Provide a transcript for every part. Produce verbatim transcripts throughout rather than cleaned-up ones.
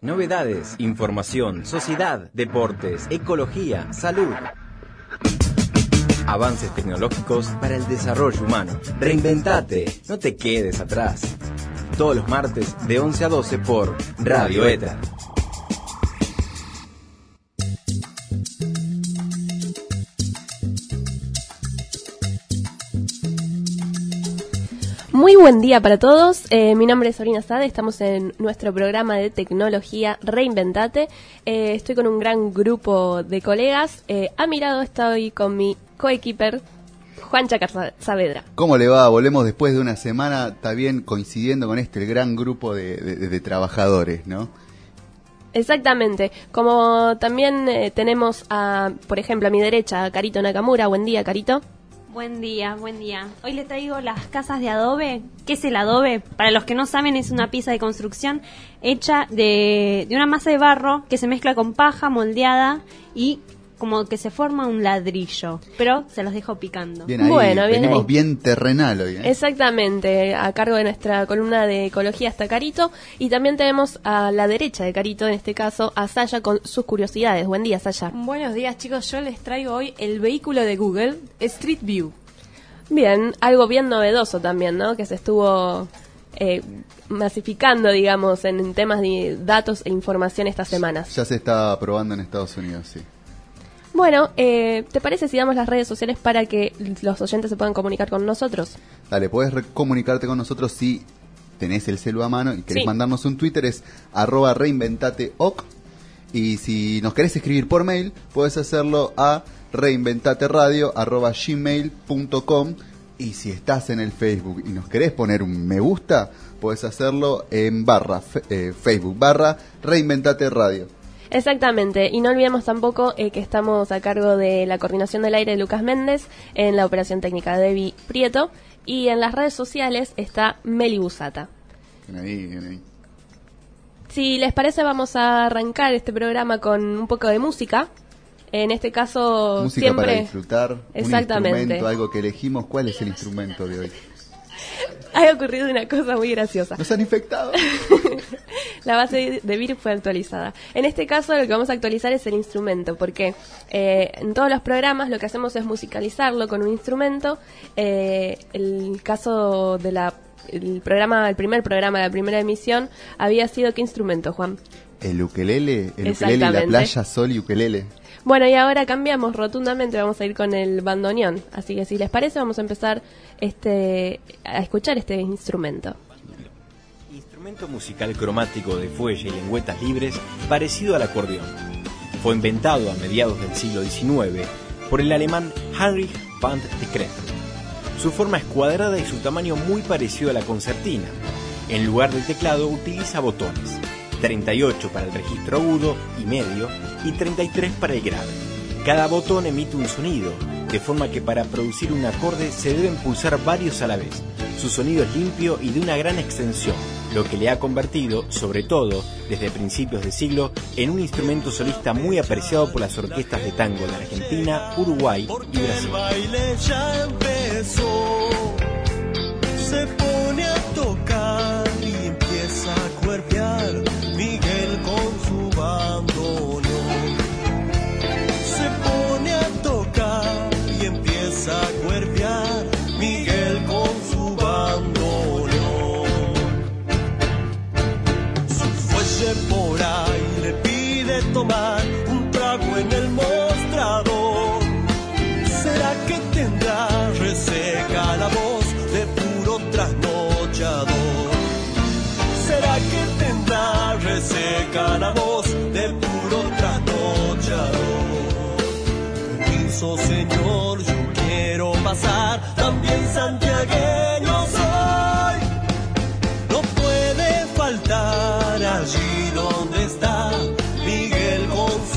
Novedades, información, sociedad, deportes, ecología, salud. Avances tecnológicos para el desarrollo humano. Reinventate, no te quedes atrás. Todos los martes de once a doce por Radio Éter. Muy buen día para todos, eh, mi nombre es Sabrina Sade, estamos en nuestro programa de tecnología Reinventate. Eh, estoy con un gran grupo de colegas, eh, a mi lado estoy con mi coequiper Juan Chacar Saavedra. ¿Cómo le va? Volvemos después de una semana, está bien coincidiendo con este el gran grupo de, de, de trabajadores, ¿no? Exactamente, como también eh, tenemos a, por ejemplo, a mi derecha, a Carito Nakamura. Buen día, Carito. Buen día, buen día. Hoy les traigo las casas de adobe. ¿Qué es el adobe? Para los que no saben, es una pieza de construcción hecha de, de una masa de barro que se mezcla con paja moldeada y como que se forma un ladrillo. Pero se los dejo picando. Bien ahí, bueno, bien venimos ahí. bien terrenal hoy, ¿eh? Exactamente, a cargo de nuestra columna de ecología está Carito. Y también tenemos a la derecha de Carito, en este caso, a Saya con sus curiosidades. Buen día, Saya. Buenos días, chicos. Yo les traigo hoy el vehículo de Google, Street View. Bien, algo bien novedoso también, ¿no? Que se estuvo eh, masificando, digamos, en, en temas de datos e información estas semanas. Ya se está probando en Estados Unidos, sí. Bueno, eh, ¿te parece si damos las redes sociales para que los oyentes se puedan comunicar con nosotros? Dale, puedes re- comunicarte con nosotros si tenés el celu a mano y querés Sí. mandarnos un Twitter, es arroba reinventateoc. Y si nos querés escribir por mail, puedes hacerlo a reinventateradio arroba gmail punto com. Y si estás en el Facebook y nos querés poner un me gusta, puedes hacerlo en barra fe- eh, Facebook barra Reinventate Radio. Exactamente, y no olvidemos tampoco eh, que estamos a cargo de la coordinación del aire de Lucas Méndez, en la operación técnica de Debbie Prieto, y en las redes sociales está Meli Busata. Bien ahí, bien ahí. Si les parece, vamos a arrancar este programa con un poco de música. En este caso, Música siempre... para disfrutar, Exactamente. un instrumento, algo que elegimos. ¿Cuál es el instrumento de hoy? Ha ocurrido una cosa muy graciosa. ¿Nos han infectado? La base de virus fue actualizada. En este caso lo que vamos a actualizar es el instrumento, porque eh, en todos los programas lo que hacemos es musicalizarlo con un instrumento. Eh, el caso de la el programa, el primer programa de la primera emisión había sido ¿qué instrumento, Juan? El ukelele, el ukelele y la Exactamente. playa, sol y ukelele. Bueno, y ahora cambiamos rotundamente, vamos a ir con el bandoneón. Así que si les parece vamos a empezar este a escuchar este instrumento. Instrumento musical cromático de fuelle y lengüetas libres parecido al acordeón. Fue inventado a mediados del siglo diecinueve por el alemán Heinrich van der Krebs. Su forma es cuadrada y su tamaño muy parecido a la concertina. En lugar del teclado utiliza botones, treinta y ocho para el registro agudo y medio y treinta y tres para el grave. Cada botón emite un sonido, de forma que para producir un acorde se deben pulsar varios a la vez. Su sonido es limpio y de una gran extensión, lo que le ha convertido, sobre todo desde principios de siglo, en un instrumento solista muy apreciado por las orquestas de tango de Argentina, Uruguay y Brasil. El baile ya empezó, se pone a tocar y empieza a cuerpear Miguel con su bandoneón. Se pone a tocar y empieza a cuerpear Miguel con su bandoneón. Su fuelle por ahí le pide tomar un trago en el mostrador. ¿Será que tendrá reseca la voz de puro trasnochador? ¿Será que tendrá reseca la voz de puro trasnochador? Permiso, señor, yo quiero pasar, también santiagueño soy. No puede faltar allí donde está Miguel con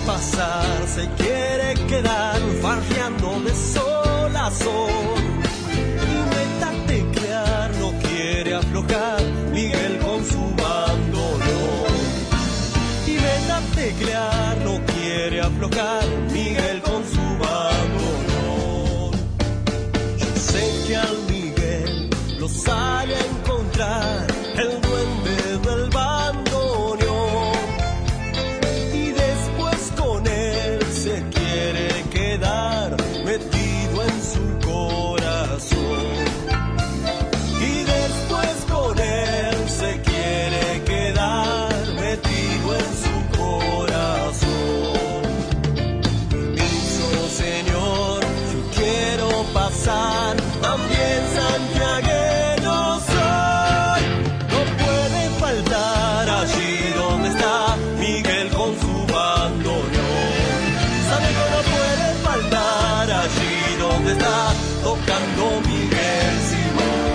pasar, se quiere quedar farreando de sol a sol. Y meta teclear, no quiere aflojar, Miguel con su bandoneón. Y meta teclear, no quiere aflojar, Miguel con su bandoneón. Yo sé que al Miguel lo sale a encontrar el duende del bandoneón. Y después con él se quiere quedar metido en su corazón. Y después con él se quiere quedar metido en su corazón. Permiso, señor, yo quiero pasar, también santiagueño soy. No puede faltar allí donde está Miguel con su bandoneón. Sabe que no puede faltar allí donde está tocando Miguel Simón.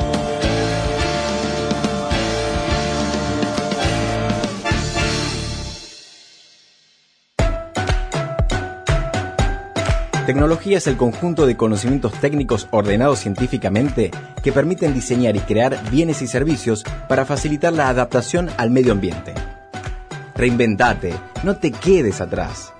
Tecnología es el conjunto de conocimientos técnicos ordenados científicamente que permiten diseñar y crear bienes y servicios para facilitar la adaptación al medio ambiente. Reinventate, no te quedes atrás.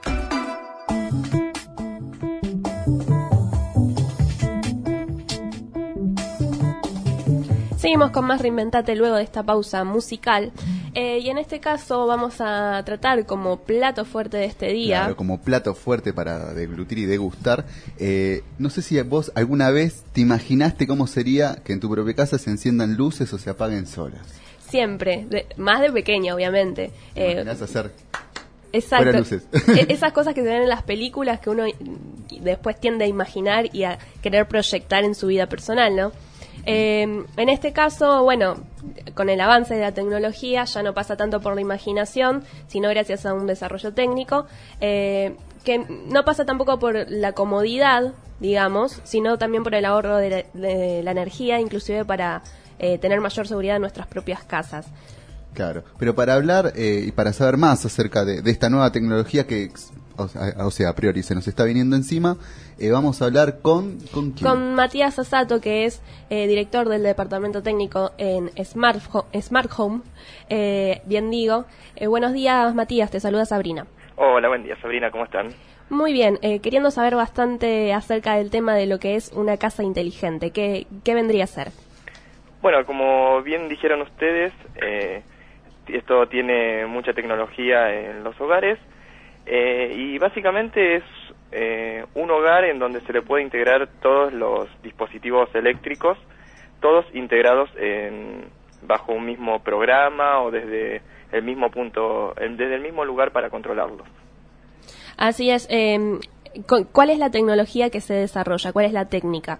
Seguimos con más Reinventate luego de esta pausa musical. Eh, y en este caso vamos a tratar como plato fuerte de este día. Claro, como plato fuerte para deglutir y degustar. Eh, no sé si vos alguna vez te imaginaste cómo sería que en tu propia casa se enciendan luces o se apaguen solas. Siempre, de, más de pequeña obviamente. ¿Te Eh, imaginás hacer Exacto. fuera luces? E- Esas cosas que se ven en las películas que uno después tiende a imaginar y a querer proyectar en su vida personal, ¿no? Eh, en este caso, bueno, con el avance de la tecnología ya no pasa tanto por la imaginación, sino gracias a un desarrollo técnico, eh, que no pasa tampoco por la comodidad, digamos, sino también por el ahorro de la, de la energía, inclusive para eh, tener mayor seguridad en nuestras propias casas. Claro, pero para hablar eh, y para saber más acerca de, de esta nueva tecnología que, o sea, o sea, a priori se nos está viniendo encima, eh, vamos a hablar con... ¿Con quién? Con Matías Asato, que es eh, director del departamento técnico en Smart, Ho- Smart Home, eh, bien digo. Eh, buenos días, Matías, te saluda Sabrina. Hola, buen día, Sabrina, ¿cómo están? Muy bien, eh, queriendo saber bastante acerca del tema de lo que es una casa inteligente, ¿qué, qué vendría a ser? Bueno, como bien dijeron ustedes, eh, esto tiene mucha tecnología en los hogares eh, y básicamente es eh, un hogar en donde se le puede integrar todos los dispositivos eléctricos, todos integrados en, bajo un mismo programa o desde el mismo punto, desde el mismo lugar para controlarlos. Así es. Eh, ¿cuál es la tecnología que se desarrolla? ¿Cuál es la técnica?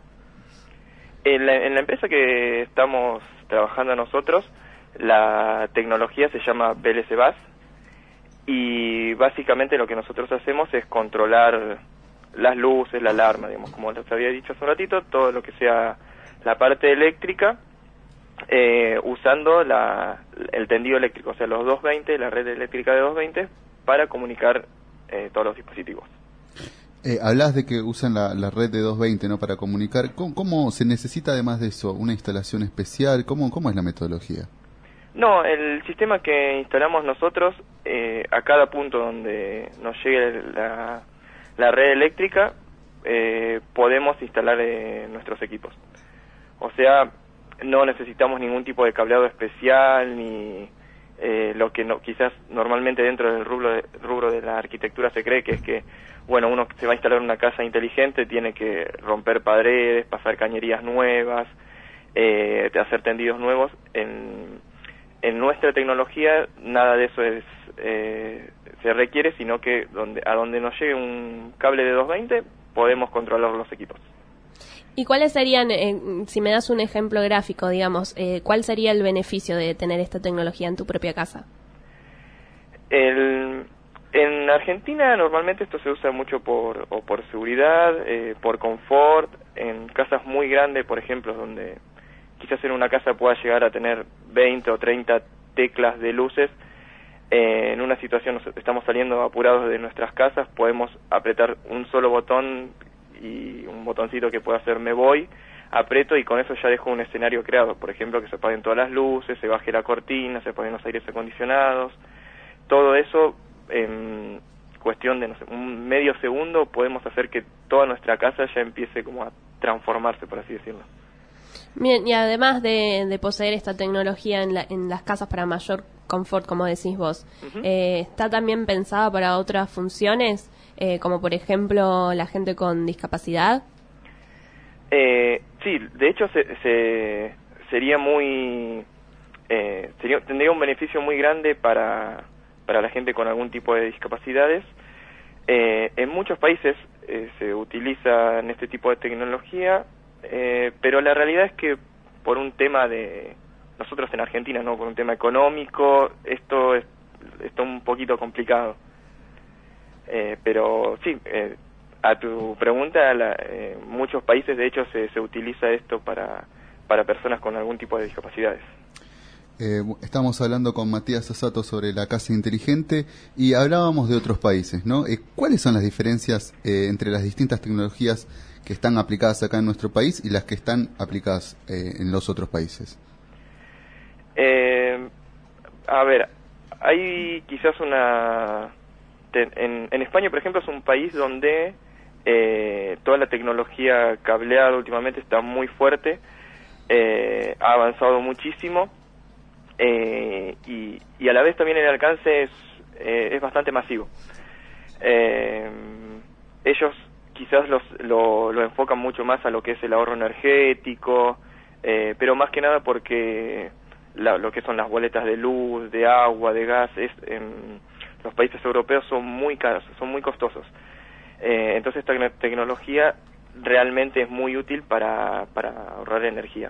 En la, en la empresa que estamos trabajando nosotros, la tecnología se llama P L C Bus y básicamente lo que nosotros hacemos es controlar las luces, la alarma, digamos, como les había dicho hace un ratito, todo lo que sea la parte eléctrica, eh, usando la, el tendido eléctrico, o sea, los doscientos veinte, la red eléctrica de doscientos veinte, para comunicar eh, todos los dispositivos. Eh, hablas de que usan la, la red de doscientos veinte, ¿no?, para comunicar. ¿Cómo, ¿Cómo se necesita además de eso una instalación especial? ¿Cómo, cómo es la metodología? No, el sistema que instalamos nosotros, eh, a cada punto donde nos llegue la, la red eléctrica, eh, podemos instalar eh, nuestros equipos. O sea, no necesitamos ningún tipo de cableado especial, ni eh, lo que no, quizás normalmente dentro del rubro de, rubro de la arquitectura se cree, que es que, bueno, uno se va a instalar una casa inteligente, tiene que romper paredes, pasar cañerías nuevas, eh, hacer tendidos nuevos. En En nuestra tecnología nada de eso es eh, se requiere, sino que donde a donde nos llegue un cable de doscientos veinte podemos controlar los equipos. ¿Y cuáles serían, eh, si me das un ejemplo gráfico, digamos, eh, cuál sería el beneficio de tener esta tecnología en tu propia casa? El, en Argentina normalmente esto se usa mucho por o por seguridad, eh, por confort, en casas muy grandes, por ejemplo, donde quizás en una casa pueda llegar a tener veinte o treinta teclas de luces, eh, en una situación nos estamos saliendo apurados de nuestras casas, podemos apretar un solo botón y un botoncito que pueda hacer me voy, aprieto y con eso ya dejo un escenario creado. Por ejemplo, que se apaguen todas las luces, se baje la cortina, se apaguen los aires acondicionados. Todo eso, en cuestión de no sé, un medio segundo, podemos hacer que toda nuestra casa ya empiece como a transformarse, por así decirlo. Bien, y además de, de poseer esta tecnología en, la, en las casas para mayor confort, como decís vos, uh-huh. eh, ¿está también pensada para otras funciones, eh, como por ejemplo la gente con discapacidad? Eh, sí, de hecho se, se, sería muy... Eh, sería, tendría un beneficio muy grande para, para la gente con algún tipo de discapacidades. Eh, en muchos países eh, se utiliza en este tipo de tecnología, eh, pero la realidad es que por un tema de... Nosotros en Argentina, ¿no? Por un tema económico, esto es, está un poquito complicado. Eh, pero sí, eh, a tu pregunta, la, eh, muchos países de hecho se, se utiliza esto para, para personas con algún tipo de discapacidades. Eh, estamos hablando con Matías Sasato sobre la casa inteligente y hablábamos de otros países, ¿no? Eh, ¿Cuáles son las diferencias eh, entre las distintas tecnologías que están aplicadas acá en nuestro país y las que están aplicadas eh, en los otros países? Eh, a ver, hay quizás una... En, en España, por ejemplo, es un país donde eh, toda la tecnología cableada últimamente está muy fuerte, eh, ha avanzado muchísimo, eh, y, y a la vez también el alcance es, eh, es bastante masivo. Eh, ellos quizás los, lo, lo enfocan mucho más a lo que es el ahorro energético, eh, pero más que nada porque la, lo que son las boletas de luz, de agua, de gas, es... Eh, los países europeos son muy caros, son muy costosos. Eh, entonces esta te- tecnología realmente es muy útil para, para ahorrar energía.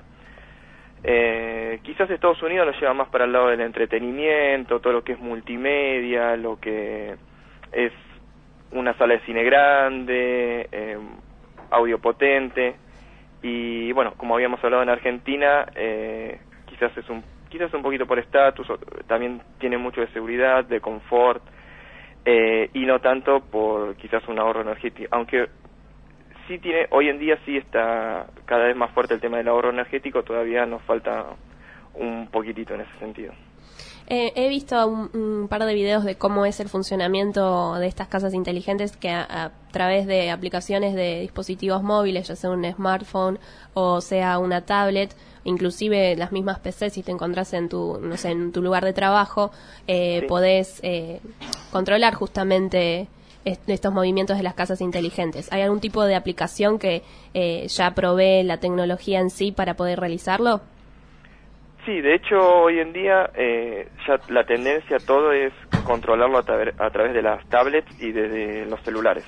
Eh, quizás Estados Unidos lo lleva más para el lado del entretenimiento, todo lo que es multimedia, lo que es una sala de cine grande, eh, audio potente, y bueno, como habíamos hablado en Argentina, eh, quizás es un quizás un poquito por estatus, también tiene mucho de seguridad, de confort, eh, y no tanto por quizás un ahorro energético, aunque sí tiene, hoy en día sí está cada vez más fuerte el tema del ahorro energético, todavía nos falta un poquitito en ese sentido. Eh, he visto un, un par de videos de cómo es el funcionamiento de estas casas inteligentes que a, a través de aplicaciones de dispositivos móviles, ya sea un smartphone o sea una tablet, inclusive las mismas P C, si te encontrás en tu, no sé, en tu lugar de trabajo, eh, sí. podés eh, controlar justamente est- estos movimientos de las casas inteligentes. ¿Hay algún tipo de aplicación que eh, ya provee la tecnología en sí para poder realizarlo? Sí, de hecho hoy en día eh, ya la tendencia todo es controlarlo a, tra- a través de las tablets y de los celulares.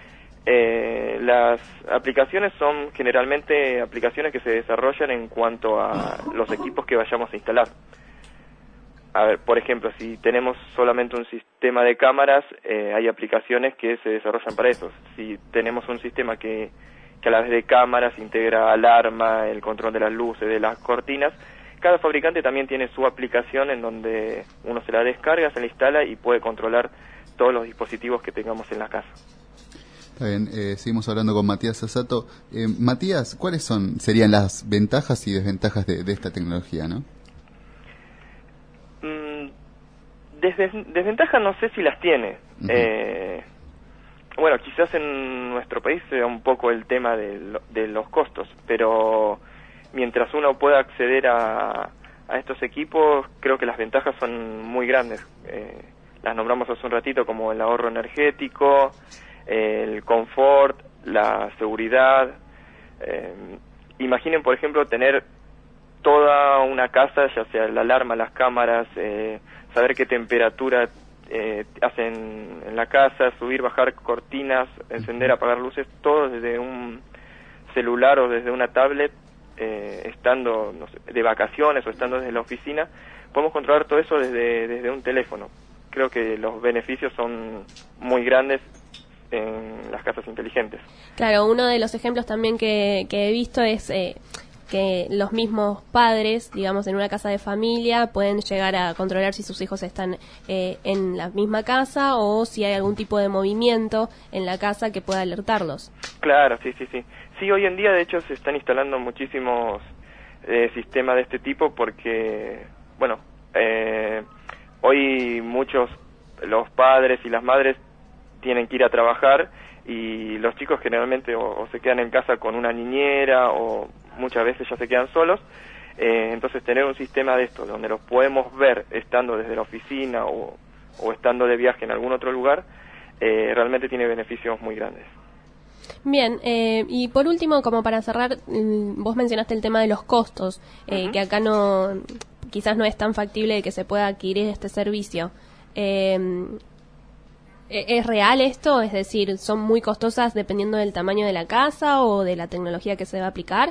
Eh, las aplicaciones son generalmente aplicaciones que se desarrollan en cuanto a los equipos que vayamos a instalar. A ver, por ejemplo, si tenemos solamente un sistema de cámaras, eh, hay aplicaciones que se desarrollan para eso. Si tenemos un sistema que, que a la vez de cámaras integra alarma, el control de las luces, de las cortinas, cada fabricante también tiene su aplicación en donde uno se la descarga, se la instala y puede controlar todos los dispositivos que tengamos en la casa. Está bien, eh, seguimos hablando con Matías Sasato. Eh, Matías, ¿cuáles son serían las ventajas y desventajas de, de esta tecnología, no? Mm, desde, desventajas no sé si las tiene. Uh-huh. Eh, bueno, quizás en nuestro país sea un poco el tema de, lo, de los costos, pero mientras uno pueda acceder a, a estos equipos, creo que las ventajas son muy grandes. Eh, las nombramos hace un ratito como el ahorro energético, el confort, la seguridad. Eh, imaginen, por ejemplo, tener toda una casa, ya sea la alarma, las cámaras, eh, saber qué temperatura eh, hacen en la casa, subir, bajar cortinas, encender, apagar luces, todo desde un celular o desde una tablet. Eh, estando no sé, de vacaciones o estando desde la oficina, podemos controlar todo eso desde, desde un teléfono. Creo que los beneficios son muy grandes en las casas inteligentes. Claro, uno de los ejemplos también que, que he visto es, eh, que los mismos padres, digamos, en una casa de familia, pueden llegar a controlar si sus hijos están eh, en la misma casa o si hay algún tipo de movimiento en la casa que pueda alertarlos. Claro, sí, sí, sí. Sí, hoy en día, de hecho, se están instalando muchísimos eh, sistemas de este tipo porque, bueno, eh, hoy muchos, los padres y las madres tienen que ir a trabajar y los chicos generalmente o, o se quedan en casa con una niñera o muchas veces ya se quedan solos, eh, entonces tener un sistema de esto donde los podemos ver estando desde la oficina o, o estando de viaje en algún otro lugar, eh, realmente tiene beneficios muy grandes. Bien, eh, y por último, como para cerrar, mm, vos mencionaste el tema de los costos, eh, Uh-huh. que acá no, quizás no es tan factible de que se pueda adquirir este servicio. Eh, ¿Es real esto? Es decir, ¿son muy costosas dependiendo del tamaño de la casa o de la tecnología que se va a aplicar?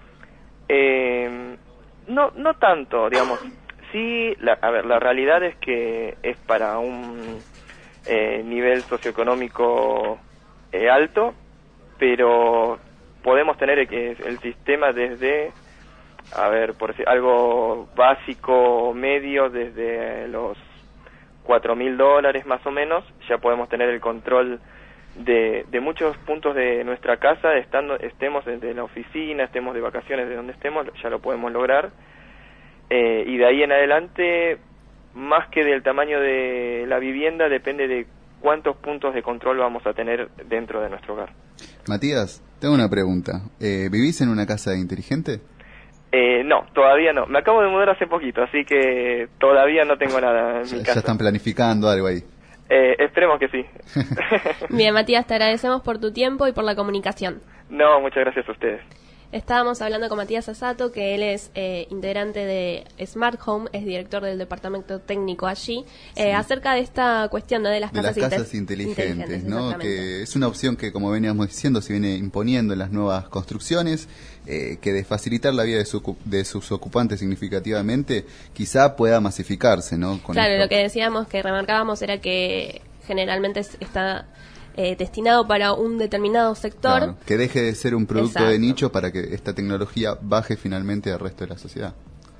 Eh, no, no tanto, digamos. Sí, la, a ver, la realidad es que es para un eh, nivel socioeconómico eh, alto, pero podemos tener el, el sistema desde, a ver, por decir, algo básico medio, desde los cuatro mil dólares más o menos, ya podemos tener el control de, de muchos puntos de nuestra casa, estando estemos desde la oficina, estemos de vacaciones, de donde estemos, ya lo podemos lograr. Eh, y de ahí en adelante, más que del tamaño de la vivienda, depende de cuántos puntos de control vamos a tener dentro de nuestro hogar. Matías, tengo una pregunta. Eh, ¿Vivís en una casa inteligente? Eh, no, todavía no. Me acabo de mudar hace poquito, así que todavía no tengo nada en Ya, mi ya casa. están planificando algo ahí. Eh, esperemos que sí. Bien, Matías, te agradecemos por tu tiempo y por la comunicación. No, muchas gracias a ustedes. Estábamos hablando con Matías Asato, que él es eh, integrante de Smart Home, es director del departamento técnico allí, eh, acerca de esta cuestión, ¿no?, de las de casas, las casas inte- inteligentes, ¿no? exactamente. Que es una opción que, como veníamos diciendo, se viene imponiendo en las nuevas construcciones, eh, que de facilitar la vida de, su, de sus ocupantes significativamente, quizá pueda masificarse, ¿no? Con Claro, esto. lo que decíamos, que remarcábamos, era que generalmente es- está eh, destinado para un determinado sector. Claro, que deje de ser un producto Exacto. de nicho para que esta tecnología baje finalmente al resto de la sociedad.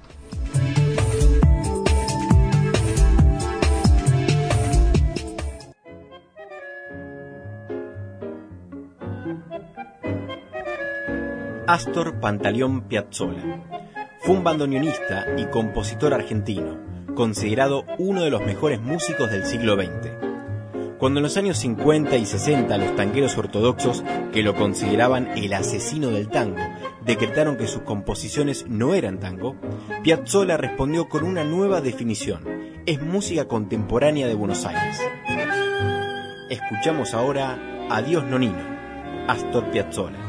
Astor Pantaleón Piazzolla fue un bandoneonista y compositor argentino, considerado uno de los mejores músicos del siglo veinte. Cuando en los años cincuenta y sesenta los tangueros ortodoxos, que lo consideraban el asesino del tango, decretaron que sus composiciones no eran tango, Piazzolla respondió con una nueva definición: es música contemporánea de Buenos Aires. Escuchamos ahora Adiós Nonino, Astor Piazzolla.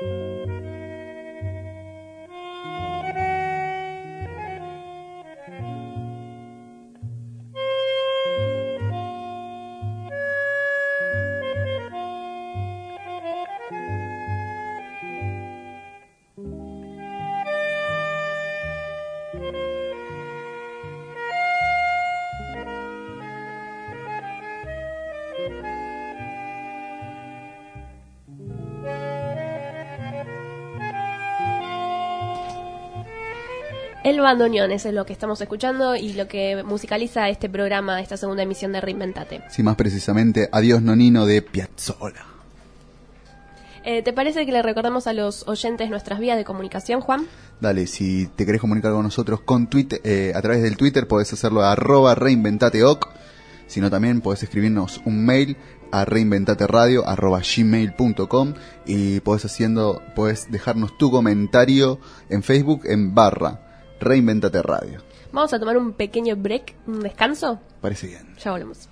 El bandoneón, eso es lo que estamos escuchando y lo que musicaliza este programa, esta segunda emisión de Reinventate. Sí, más precisamente, Adiós Nonino de Piazzolla. Eh, ¿Te parece que le recordamos a los oyentes nuestras vías de comunicación, Juan? Dale, si te querés comunicar con nosotros con Twitter, eh, a través del Twitter podés hacerlo a arroba reinventateoc, sino también podés escribirnos un mail a reinventateradio arroba gmail punto com y podés, haciendo, podés dejarnos tu comentario en Facebook en barra Reinventate Radio. Vamos a tomar un pequeño break, un descanso. Parece bien. Ya volvemos.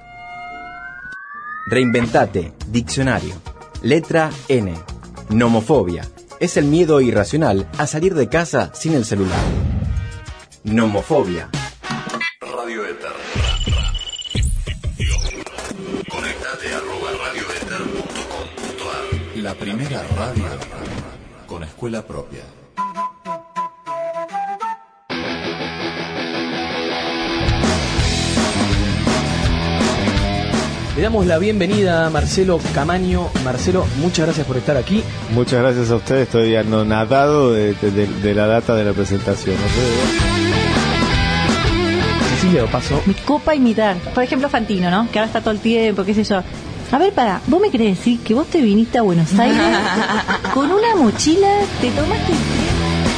Reinventate, diccionario. Letra N. Nomofobia. Es el miedo irracional a salir de casa sin el celular. Nomofobia. Radio Éter. Conectate arroba radioeter punto com punto ar. La primera radio con escuela propia. Le damos la bienvenida a Marcelo Camaño. Marcelo, muchas gracias por estar aquí. Muchas gracias a ustedes, estoy anonadado de, de, de, de la data de la presentación. ¿No sé? Cecilia, lo paso. Mi copa imitar. Por ejemplo, Fantino, ¿no? Que ahora está todo el tiempo, qué sé yo. A ver, para, ¿vos me querés decir que vos te viniste a Buenos Aires con una mochila, te tomaste el tren?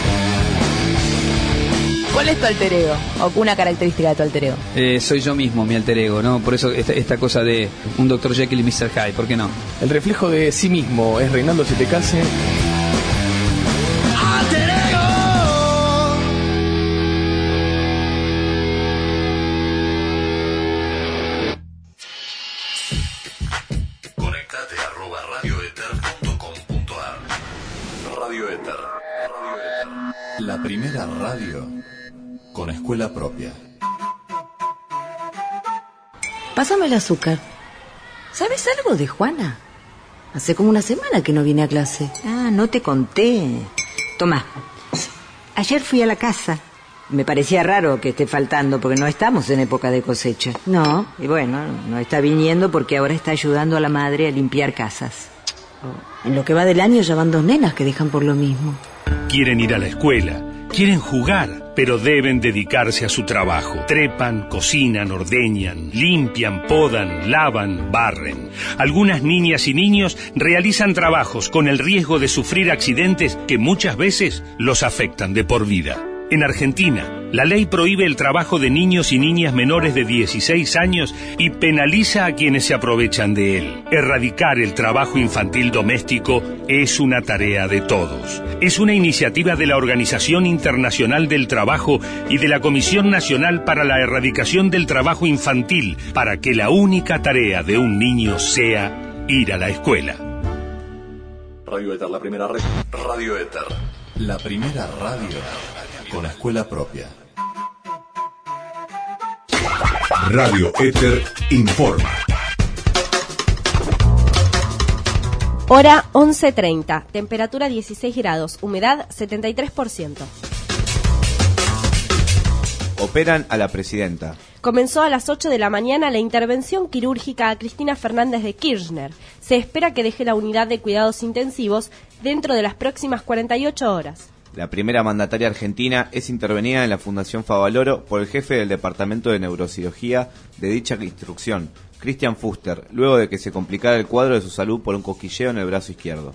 ¿Cuál es tu alter ego? ¿O una característica de tu alter ego? Eh, soy yo mismo, mi alter ego, ¿no? Por eso esta, esta cosa de un doctor Jekyll y mister Hyde, ¿por qué no? El reflejo de sí mismo es Reinaldo Sietecase. ¡Alter ego! Conectate arroba radioeter punto com punto ar. Radio Éter. Radio Éter. La primera radio con escuela propia. Pásame el azúcar. ¿Sabes algo de Juana? Hace como una semana que no viene a clase. Ah, no te conté. Tomá. Ayer fui a la casa. Me parecía raro que esté faltando porque no estamos en época de cosecha. No. Y bueno, no está viniendo porque ahora está ayudando a la madre a limpiar casas. En lo que va del año ya van dos nenas que dejan por lo mismo. Quieren ir a la escuela, quieren jugar, pero deben dedicarse a su trabajo. Trepan, cocinan, ordeñan, limpian, podan, lavan, barren. Algunas niñas y niños realizan trabajos con el riesgo de sufrir accidentes que muchas veces los afectan de por vida. En Argentina, la ley prohíbe el trabajo de niños y niñas menores de dieciséis años y penaliza a quienes se aprovechan de él. Erradicar el trabajo infantil doméstico es una tarea de todos. Es una iniciativa de la Organización Internacional del Trabajo y de la Comisión Nacional para la Erradicación del Trabajo Infantil, para que la única tarea de un niño sea ir a la escuela. Radio Éter, la primera red. Radio Éter, la primera radio con escuela propia. Radio Éter informa. Hora once treinta, temperatura dieciséis grados, humedad setenta y tres por ciento. Operan a la presidenta. Comenzó a las ocho de la mañana la intervención quirúrgica a Cristina Fernández de Kirchner. Se espera que deje la unidad de cuidados intensivos dentro de las próximas cuarenta y ocho horas. La primera mandataria argentina es intervenida en la Fundación Favaloro por el jefe del Departamento de Neurocirugía de dicha instrucción, Christian Fuster, luego de que se complicara el cuadro de su salud por un cosquilleo en el brazo izquierdo.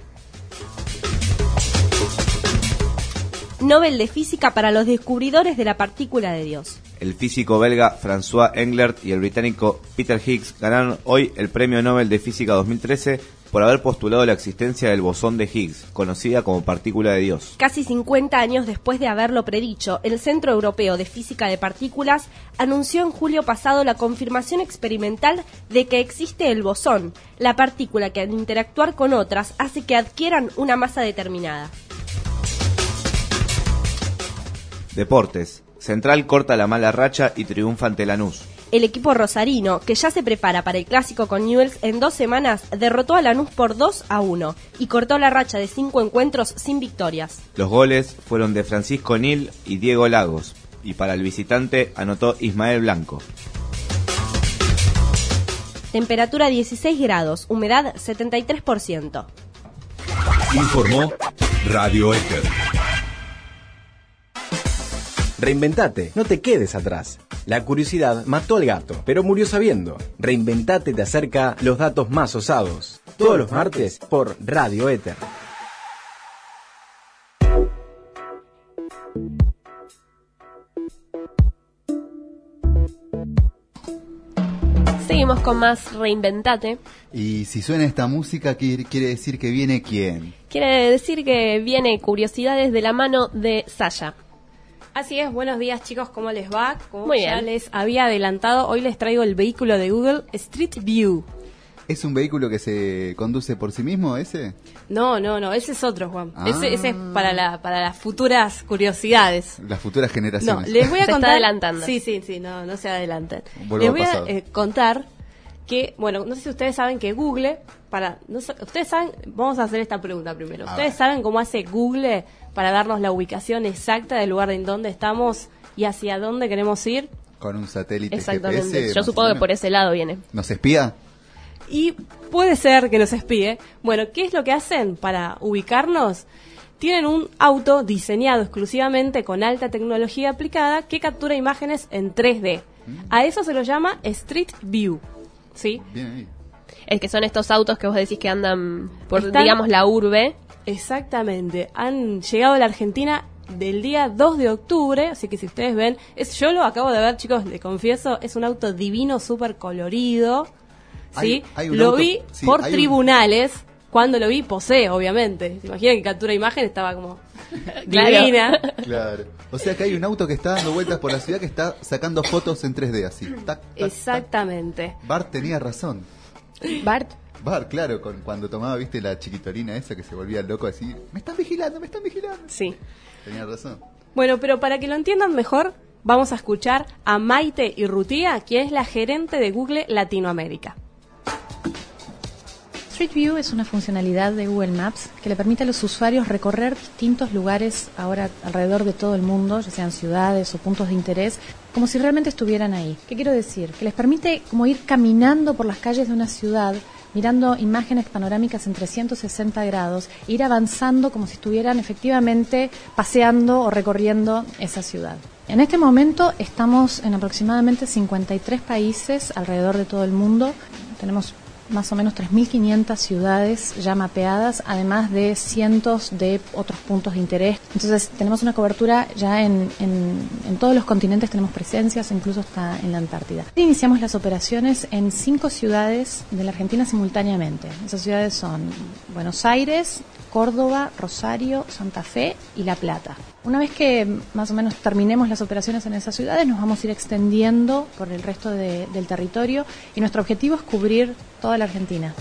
Nobel de Física para los descubridores de la partícula de Dios. El físico belga François Englert y el británico Peter Higgs ganaron hoy el Premio Nobel de Física dos mil trece por haber postulado la existencia del bosón de Higgs, conocida como partícula de Dios. Casi cincuenta años después de haberlo predicho, el Centro Europeo de Física de Partículas anunció en julio pasado la confirmación experimental de que existe el bosón, la partícula que al interactuar con otras hace que adquieran una masa determinada. Deportes. Central corta la mala racha y triunfa ante Lanús. El equipo rosarino, que ya se prepara para el clásico con Newell's en dos semanas, derrotó a Lanús por dos a uno y cortó la racha de cinco encuentros sin victorias. Los goles fueron de Francisco Nil y Diego Lagos, y para el visitante anotó Ismael Blanco. Temperatura dieciséis grados, humedad setenta y tres por ciento. Informó Radio Éter. Reinventate, no te quedes atrás. La curiosidad mató al gato, pero murió sabiendo. Reinventate te acerca los datos más osados. Todos los martes por Radio Éter. Seguimos con más Reinventate. Y si suena esta música, ¿quiere quiere decir que viene quién? Quiere decir que viene Curiosidades de la mano de Saya. Así es, buenos días chicos, ¿cómo les va? Como Muy ya bien. les había adelantado, hoy les traigo el vehículo de Google Street View. ¿Es un vehículo que se conduce por sí mismo ese? No, no, no, ese es otro, Juan. Ah. Ese, ese es para, la, para las futuras curiosidades. Las futuras No, generaciones. les voy a Se contar. está adelantando. Sí, sí, sí, no, no se adelanten. Vuelvo les al voy a pasado. eh, contar que, bueno, no sé si ustedes saben que Google, para, no, sa- ustedes saben, vamos a hacer esta pregunta primero. A ¿Ustedes ver. saben cómo hace Google para darnos la ubicación exacta del lugar en donde estamos y hacia dónde queremos ir? Con un satélite Exactamente. G P S. Yo más supongo o que menos. por ese lado viene. ¿Nos espía? Y puede ser que nos espíe. Bueno, ¿qué es lo que hacen para ubicarnos? Tienen un auto diseñado exclusivamente con alta tecnología aplicada que captura imágenes en tres D. A eso se lo llama Street View. ¿Sí? Bien ahí. Es que son estos autos que vos decís que andan por, Están- digamos, la urbe. Exactamente. Han llegado a la Argentina del día dos de octubre, así que si ustedes ven, es, yo lo acabo de ver, chicos, les confieso, es un auto divino, súper colorido. ¿Sí? Hay- hay un lo auto- vi sí, por hay un- tribunales. Cuando lo vi, posé, obviamente. ¿Se imaginan que captura imagen? Estaba como Claro. divina. Claro. O sea que hay un auto que está dando vueltas por la ciudad que está sacando fotos en tres D así. Tac, tac, Exactamente. tac. Bart tenía razón. Bart. Bart, claro, con, cuando tomaba, viste, la chiquitolina esa que se volvía loco así. Me están vigilando, me están vigilando. Sí. Tenía razón. Bueno, pero para que lo entiendan mejor, vamos a escuchar a Maite Irrutía, quien es la gerente de Google Latinoamérica. Street View es una funcionalidad de Google Maps que le permite a los usuarios recorrer distintos lugares ahora alrededor de todo el mundo, ya sean ciudades o puntos de interés, como si realmente estuvieran ahí. ¿Qué quiero decir? Que les permite como ir caminando por las calles de una ciudad, mirando imágenes panorámicas en trescientos sesenta grados, e ir avanzando como si estuvieran efectivamente paseando o recorriendo esa ciudad. En este momento estamos en aproximadamente cincuenta y tres países alrededor de todo el mundo. Tenemos más o menos tres mil quinientas ciudades ya mapeadas, además de cientos de otros puntos de interés. Entonces tenemos una cobertura ya en, en, en todos los continentes, tenemos presencias, incluso hasta en la Antártida. Iniciamos las operaciones en cinco ciudades de la Argentina simultáneamente. Esas ciudades son Buenos Aires, Córdoba, Rosario, Santa Fe y La Plata. Una vez que más o menos terminemos las operaciones en esas ciudades, nos vamos a ir extendiendo por el resto de- del territorio y nuestro objetivo es cubrir toda la Argentina.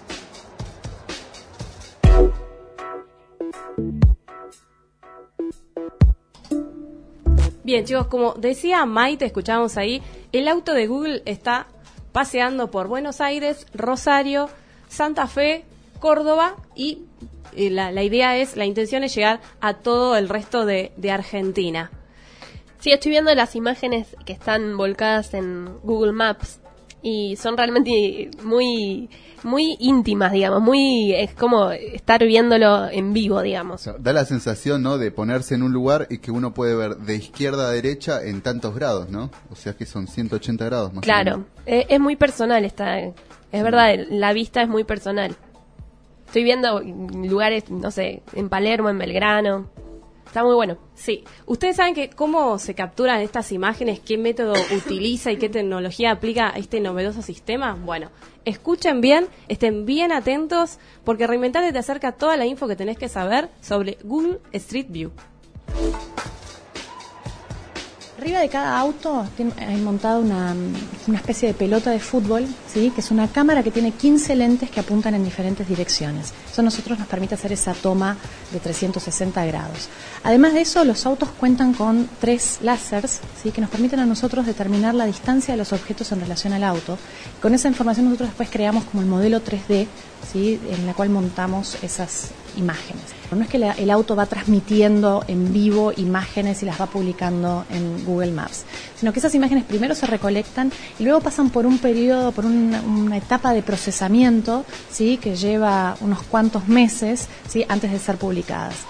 Bien, chicos, como decía Maite, escuchábamos ahí, el auto de Google está paseando por Buenos Aires, Rosario, Santa Fe, Córdoba y eh, la, la idea es, la intención es llegar a todo el resto de, de Argentina. Sí, estoy viendo las imágenes que están volcadas en Google Maps y son realmente muy muy íntimas, digamos, muy es como estar viéndolo en vivo, digamos. Da la sensación, ¿no?, de ponerse en un lugar y que uno puede ver de izquierda a derecha en tantos grados, ¿no? O sea que son ciento ochenta grados más o Claro, menos. eh, es muy personal esta, es verdad, la vista es muy personal. Estoy viendo lugares, no sé, en Palermo, en Belgrano. Está muy bueno. Sí. ¿Ustedes saben que cómo se capturan estas imágenes, qué método utiliza y qué tecnología aplica a este novedoso sistema? Bueno, escuchen bien, estén bien atentos, porque Reinventate te acerca toda la info que tenés que saber sobre Google Street View. Arriba de cada auto tiene, hay montado una, una especie de pelota de fútbol, ¿sí? Que es una cámara que tiene quince lentes que apuntan en diferentes direcciones. Eso a nosotros nos permite hacer esa toma de trescientos sesenta grados. Además de eso, los autos cuentan con tres láseres, ¿sí? Que nos permiten a nosotros determinar la distancia de los objetos en relación al auto. Con esa información nosotros después creamos como el modelo tres D, ¿sí? En la cual montamos esas imágenes. No es que la, el auto va transmitiendo en vivo imágenes y las va publicando en Google Maps, sino que esas imágenes primero se recolectan y luego pasan por un periodo, por una, una etapa de procesamiento, ¿sí? Que lleva unos cuantos meses, ¿sí? Antes de ser publicadas.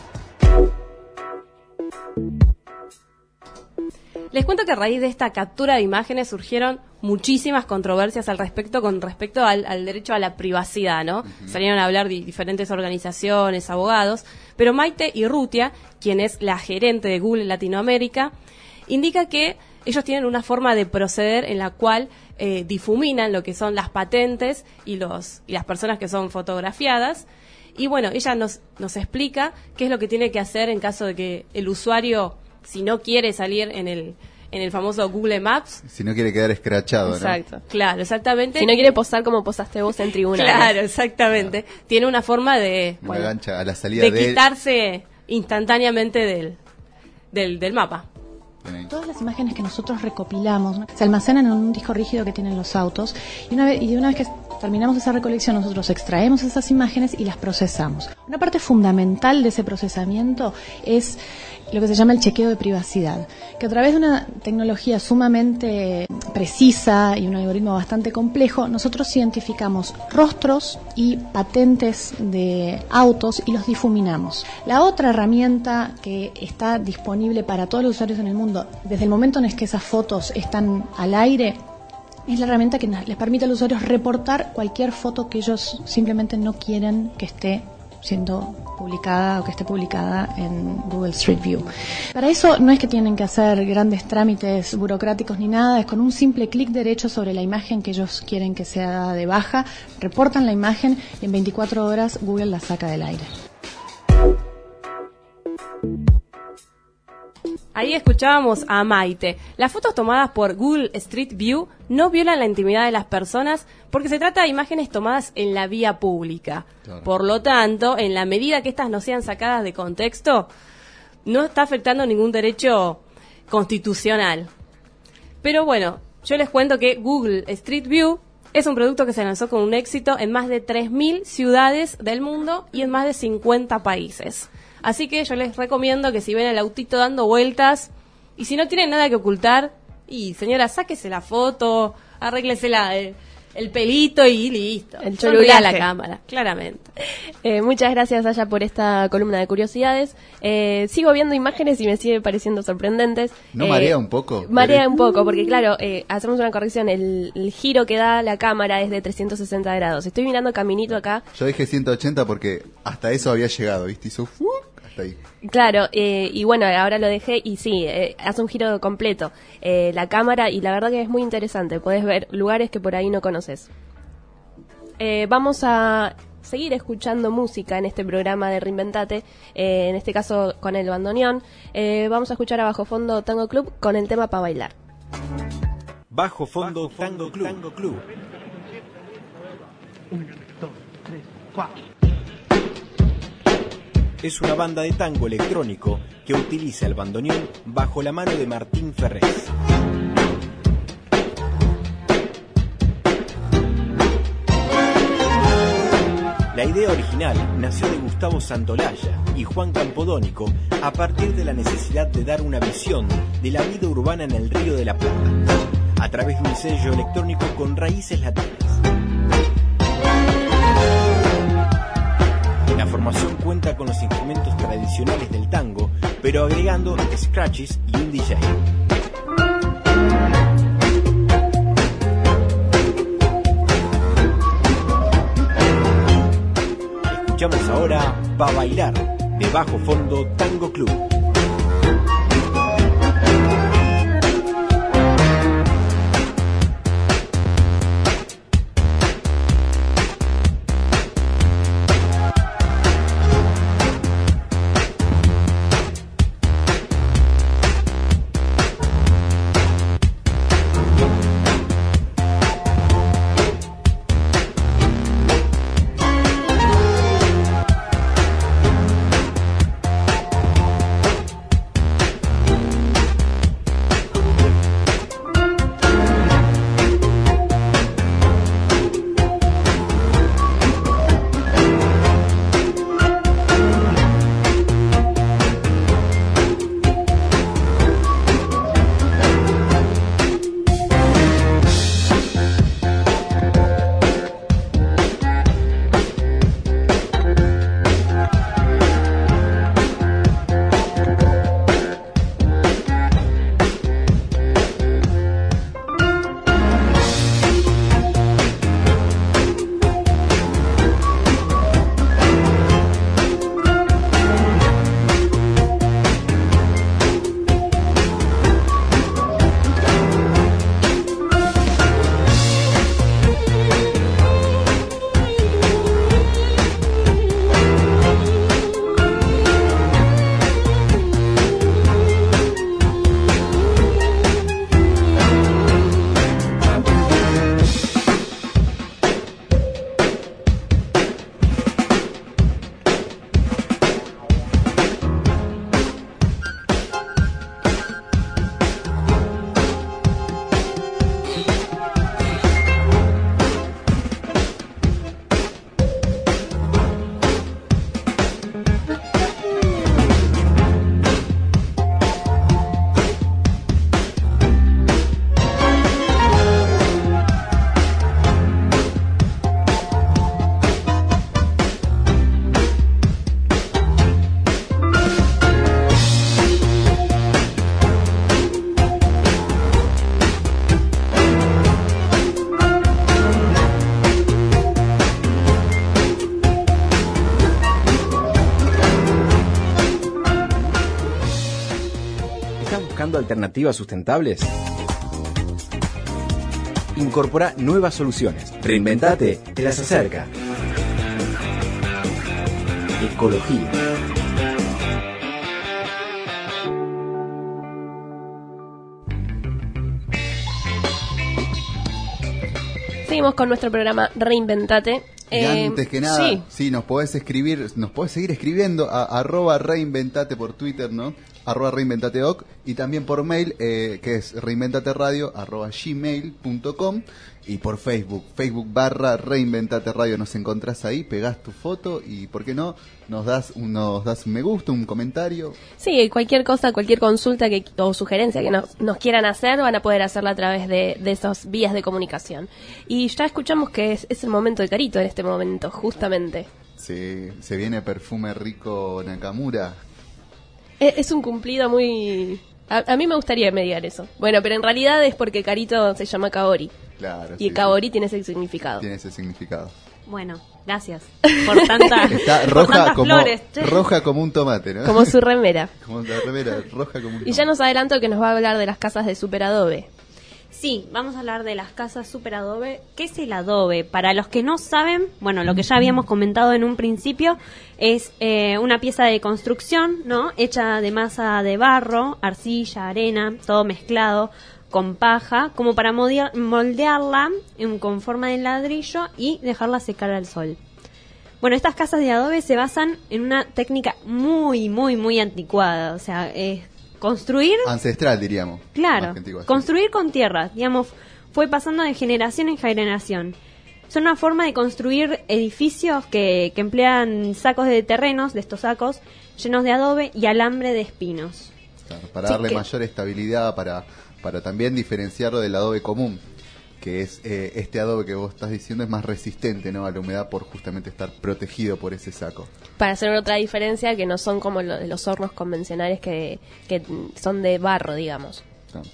Les cuento que a raíz de esta captura de imágenes surgieron muchísimas controversias al respecto con respecto al, al derecho a la privacidad, ¿no? Uh-huh. Salieron a hablar de diferentes organizaciones, abogados, pero Maite Irrutia, quien es la gerente de Google en Latinoamérica, indica que ellos tienen una forma de proceder en la cual eh, difuminan lo que son las patentes y, los, y las personas que son fotografiadas. Y bueno, ella nos, nos explica qué es lo que tiene que hacer en caso de que el usuario, si no quiere salir en el en el famoso Google Maps. Si no quiere quedar escrachado, ¿no? Exacto, claro, exactamente. Si no quiere posar como posaste vos en tribunal. Claro, exactamente. Claro. Tiene una forma de... Una bueno, gancha a la salida de... de quitarse instantáneamente del, del, del mapa. Todas las imágenes que nosotros recopilamos, ¿no? Se almacenan en un disco rígido que tienen los autos y una vez, y una vez que terminamos esa recolección nosotros extraemos esas imágenes y las procesamos. Una parte fundamental de ese procesamiento es lo que se llama el chequeo de privacidad, que a través de una tecnología sumamente precisa y un algoritmo bastante complejo, nosotros identificamos rostros y patentes de autos y los difuminamos. La otra herramienta que está disponible para todos los usuarios en el mundo, desde el momento en el que esas fotos están al aire, es la herramienta que les permite a los usuarios reportar cualquier foto que ellos simplemente no quieren que esté siendo publicada o que esté publicada en Google Street View. Para eso no es que tienen que hacer grandes trámites burocráticos ni nada, es con un simple clic derecho sobre la imagen que ellos quieren que sea de baja, reportan la imagen y en veinticuatro horas Google la saca del aire. Ahí escuchábamos a Maite. Las fotos tomadas por Google Street View no violan la intimidad de las personas porque se trata de imágenes tomadas en la vía pública. Claro. Por lo tanto, en la medida que estas no sean sacadas de contexto, no está afectando ningún derecho constitucional. Pero bueno, yo les cuento que Google Street View es un producto que se lanzó con un éxito en más de tres mil ciudades del mundo y en más de cincuenta países. Así que yo les recomiendo que si ven el autito dando vueltas y si no tienen nada que ocultar, y señora, sáquese la foto, arréglese la, el, el pelito y listo. El choluviaje. La cámara, claramente. Eh, muchas gracias, Aya, por esta columna de curiosidades. Eh, sigo viendo imágenes y me sigue pareciendo sorprendentes. ¿No eh, marea un poco? Marea un poco, porque claro, eh, hacemos una corrección. El, el giro que da la cámara es de trescientos sesenta grados. Estoy mirando caminito acá. Yo dije ciento ochenta porque hasta eso había llegado, ¿viste? Hizo... Uh, hasta ahí. Claro, eh, y bueno, ahora lo dejé y sí, eh, hace un giro completo eh, la cámara y la verdad que es muy interesante. Podés ver lugares que por ahí no conoces. Eh, vamos a seguir escuchando música en este programa de Reinventate, eh, en este caso con el bandoneón. Eh, vamos a escuchar a Bajo Fondo Tango Club con el tema Pa' Bailar. Bajo Fondo Tango Club. Tango Club. Uno, dos, tres, cuatro. Es una banda de tango electrónico que utiliza el bandoneón bajo la mano de Martín Ferrés. La idea original nació de Gustavo Santolaya y Juan Campodónico a partir de la necesidad de dar una visión de la vida urbana en el Río de la Plata, a través de un sello electrónico con raíces latinas. La formación cuenta con los instrumentos tradicionales del tango, pero agregando scratches y un D J. Escuchamos ahora Pa' Bailar, de de Bajo Fondo Tango Club. Alternativas sustentables. Incorpora nuevas soluciones. Reinventate, te las acerca. Ecología. Seguimos con nuestro programa Reinventate. Y eh, antes que nada, sí. sí, nos podés escribir, nos podés seguir escribiendo a arroba reinventate por Twitter, ¿no? Arroba reinventateoc, y también por mail, eh, que es reinventateradio arroba gmail punto com, y por Facebook, Facebook barra Reinventate Radio, nos encontrás ahí, pegás tu foto y, ¿por qué no? Nos das un, nos das un me gusta, un comentario. Sí, cualquier cosa, cualquier consulta que, o sugerencia que nos, nos quieran hacer, van a poder hacerla a través de, de esas vías de comunicación. Y ya escuchamos que es, es el momento de Carito en este momento, justamente. Sí, se viene Perfume Rico Nakamura. Es, es un cumplido muy... A, a mí me gustaría mediar eso. Bueno, pero en realidad es porque Carito se llama Kaori. Claro. Y sí, Kaori sí. tiene ese significado. Tiene ese significado. Bueno, gracias por tanta Está por roja tantas como flores. roja como un tomate, ¿no? Como su remera. Como la remera roja como un tomate. Y ya nos adelanto que nos va a hablar de las casas de Super Adobe. Sí, vamos a hablar de las casas Super Adobe. ¿Qué es el adobe? Para los que no saben, bueno, lo que ya habíamos comentado en un principio, es eh, una pieza de construcción, ¿no? Hecha de masa de barro, arcilla, arena, todo mezclado con paja, como para moldear, moldearla en, con forma de ladrillo y dejarla secar al sol. Bueno, estas casas de adobe se basan en una técnica muy, muy, muy anticuada, o sea, es construir... Ancestral, diríamos. Claro, construir con tierra, digamos, fue pasando de generación en generación. Es una forma de construir edificios que, que emplean sacos de terrenos, de estos sacos, llenos de adobe y alambre de espinos. Claro, para Sí, darle que- mayor estabilidad, para, para también diferenciarlo del adobe común, que es eh, este adobe que vos estás diciendo es más resistente, ¿no?, a la humedad por justamente estar protegido por ese saco. Para hacer otra diferencia, que no son como lo de los hornos convencionales que, que son de barro, digamos.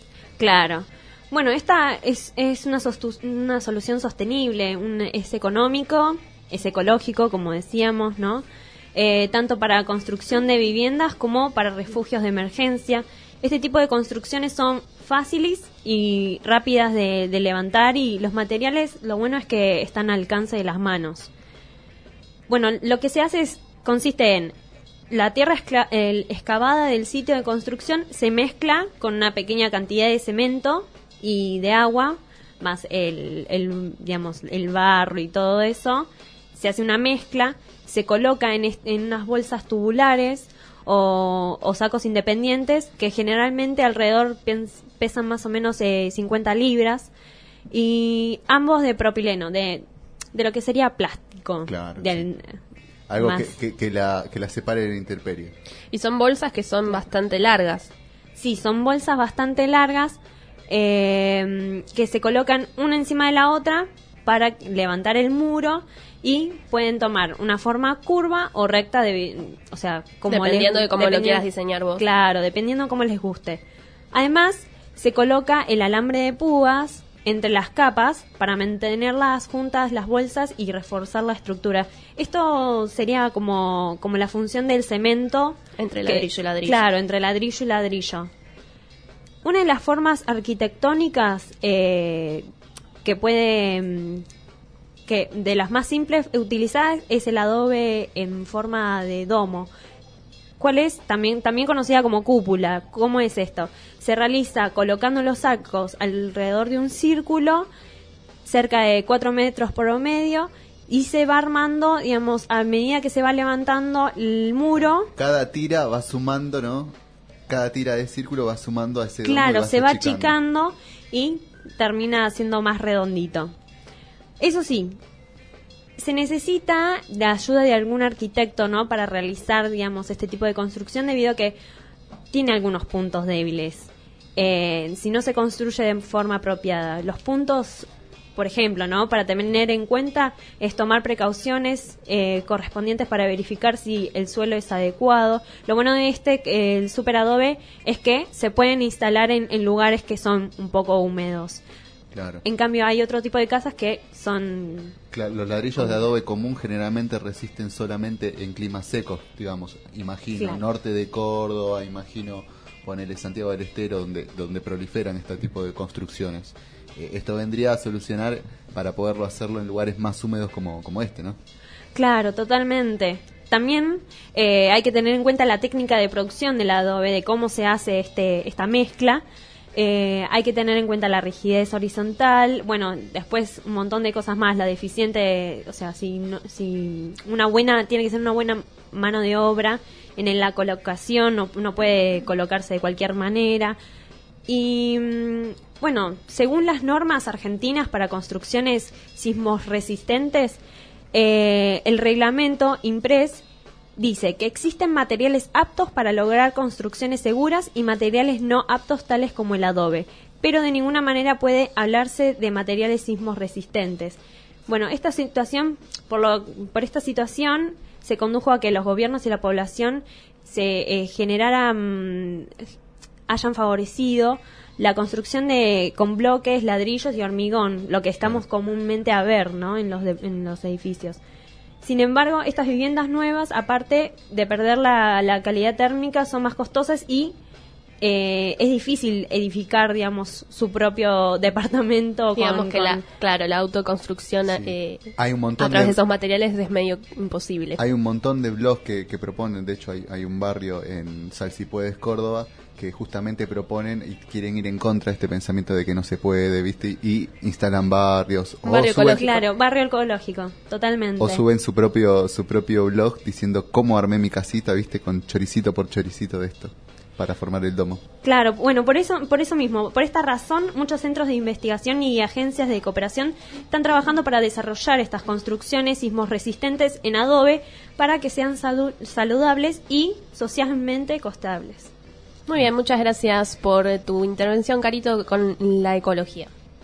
Claro. Bueno, esta es, es una, sostu- una solución sostenible, un- es económico, es ecológico, como decíamos, ¿no? eh, tanto para construcción de viviendas como para refugios de emergencia. Este tipo de construcciones son fáciles y rápidas de, de levantar, y los materiales, lo bueno es que están al alcance de las manos. Bueno, lo que se hace es, consiste en la tierra escla- el, excavada del sitio de construcción, se mezcla con una pequeña cantidad de cemento y de agua, más el, el, digamos, el barro y todo eso. Se hace una mezcla, se coloca en, est- en unas bolsas tubulares o, o sacos independientes que generalmente alrededor pens- pesan más o menos eh, cincuenta libras, y ambos de propileno, de, de lo que sería plástico. Claro, del, Algo más- que, que, que la, que la separe de la intemperie. Y son bolsas que son bastante largas. Sí, son bolsas bastante largas eh, que se colocan una encima de la otra para levantar el muro, y pueden tomar una forma curva o recta, de, o sea, como Dependiendo les- de cómo lo dependiendo- quieras diseñar vos. Claro, dependiendo cómo les guste. Además, se coloca el alambre de púas entre las capas para mantenerlas juntas las bolsas y reforzar la estructura. Esto sería como, como la función del cemento. Entre que- ladrillo y ladrillo. Claro, entre ladrillo y ladrillo. Una de las formas arquitectónicas eh, que puede, mm, que de las más simples utilizadas, es el adobe en forma de domo. ¿Cuál es? También, también conocida como cúpula. ¿Cómo es esto? Se realiza colocando los sacos alrededor de un círculo, cerca de cuatro metros por medio, y se va armando, digamos, a medida que se va levantando el muro. Cada tira va sumando, ¿no? Cada tira de círculo va sumando a ese domo y Claro, se va achicando. achicando y termina siendo más redondito. Eso sí, se necesita la ayuda de algún arquitecto, ¿no?, para realizar, digamos, este tipo de construcción, debido a que tiene algunos puntos débiles. Eh, si no se construye de forma apropiada. Los puntos, por ejemplo, ¿no?, para tener en cuenta es tomar precauciones eh, correspondientes para verificar si el suelo es adecuado. Lo bueno de este, eh, el super adobe, es que se pueden instalar en, en lugares que son un poco húmedos. Claro. En cambio, hay otro tipo de casas que son... Claro, los ladrillos de adobe común generalmente resisten solamente en climas secos, digamos. Imagino Claro. norte de Córdoba, imagino ponerle Santiago del Estero, donde, donde proliferan este tipo de construcciones. Eh, esto vendría a solucionar para poderlo hacerlo en lugares más húmedos como, como este, ¿no? Claro, totalmente. También eh, hay que tener en cuenta la técnica de producción del adobe, de cómo se hace este esta mezcla. Eh, hay que tener en cuenta la rigidez horizontal, bueno, después un montón de cosas más, la deficiente, o sea, si, no, si una buena, tiene que ser una buena mano de obra en la colocación, no, no puede colocarse de cualquier manera. Y mm, bueno, según las normas argentinas para construcciones sismos resistentes, eh, el reglamento IMPRES dice que existen materiales aptos para lograr construcciones seguras y materiales no aptos, tales como el adobe, pero de ninguna manera puede hablarse de materiales sismos resistentes. Bueno, esta situación, por, lo, por esta situación se condujo a que los gobiernos y la población se eh, generaran, hayan favorecido la construcción de con bloques, ladrillos y hormigón, lo que estamos comúnmente a ver, ¿no?, en los de, en los edificios. Sin embargo, estas viviendas nuevas, aparte de perder la, la calidad térmica, son más costosas y eh, es difícil edificar, digamos, su propio departamento. Digamos con, que con- la, claro, la autoconstrucción eh, Hay un montón a través de- de esos materiales es medio imposible. Hay un montón de blogs que, que proponen, de hecho hay, hay un barrio en Sal Si Puedes, Córdoba, que justamente proponen y quieren ir en contra de este pensamiento de que no se puede, ¿viste? Y instalan barrios. o barrio suben- ecológico. Claro, barrio ecológico, totalmente. O suben su propio su propio blog diciendo cómo armé mi casita, ¿viste? Con choricito por choricito de esto, para formar el domo. Claro, bueno, por eso, por eso mismo, por esta razón, muchos centros de investigación y agencias de cooperación están trabajando para desarrollar estas construcciones sismos resistentes en adobe para que sean salu- saludables y socialmente costables. Muy bien, muchas gracias por tu intervención, Carito, con la ecología.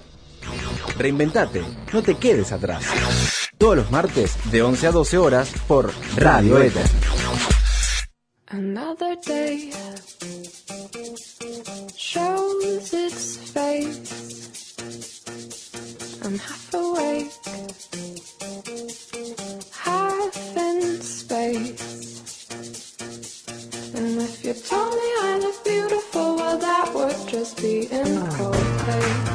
Reinventate, no te quedes atrás. Todos los martes de once a doce horas por Radio Éter. Another day shows its face. I'm half awake, half in space. you told me I look beautiful, well that would just be in cold place.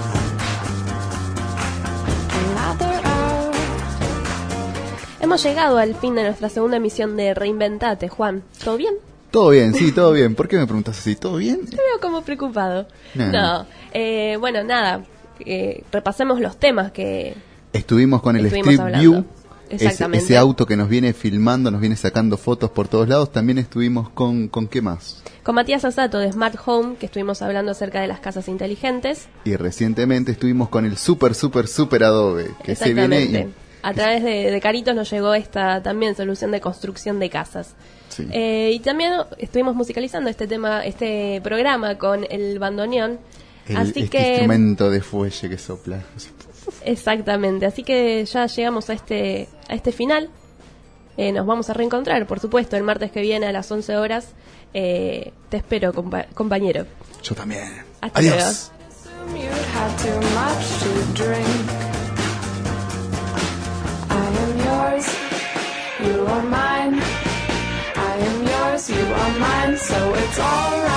Another hour. Hemos llegado al fin de nuestra segunda emisión de Reinventate, Juan. ¿Todo bien? Todo bien, sí, todo bien. ¿Por qué me preguntas así? ¿Todo bien? Te veo como preocupado. No. No. Eh, bueno, nada. Eh, repasemos los temas que Estuvimos con el estuvimos Street hablando. View. Ese, Exactamente. ese auto que nos viene filmando, nos viene sacando fotos por todos lados. También estuvimos con, ¿con qué más? Con Matías Asato de Smart Home, que estuvimos hablando acerca de las casas inteligentes. Y recientemente estuvimos con el super, super, super Adobe, que se viene... Exactamente. y- A través de, de Caritos nos llegó esta también solución de construcción de casas. Sí. Eh, y también estuvimos musicalizando este tema, este programa con el bandoneón. el, así este que instrumento de fuelle que sopla. exactamente, así que ya llegamos a este a este final. Eh, nos vamos a reencontrar, por supuesto, el martes que viene a las once horas. Eh, te espero, compa- compañero. Yo también. Hasta Adiós. luego. Assume you'd had too much to drink. I am yours, you are mine. I am yours, you are mine, so it's alright.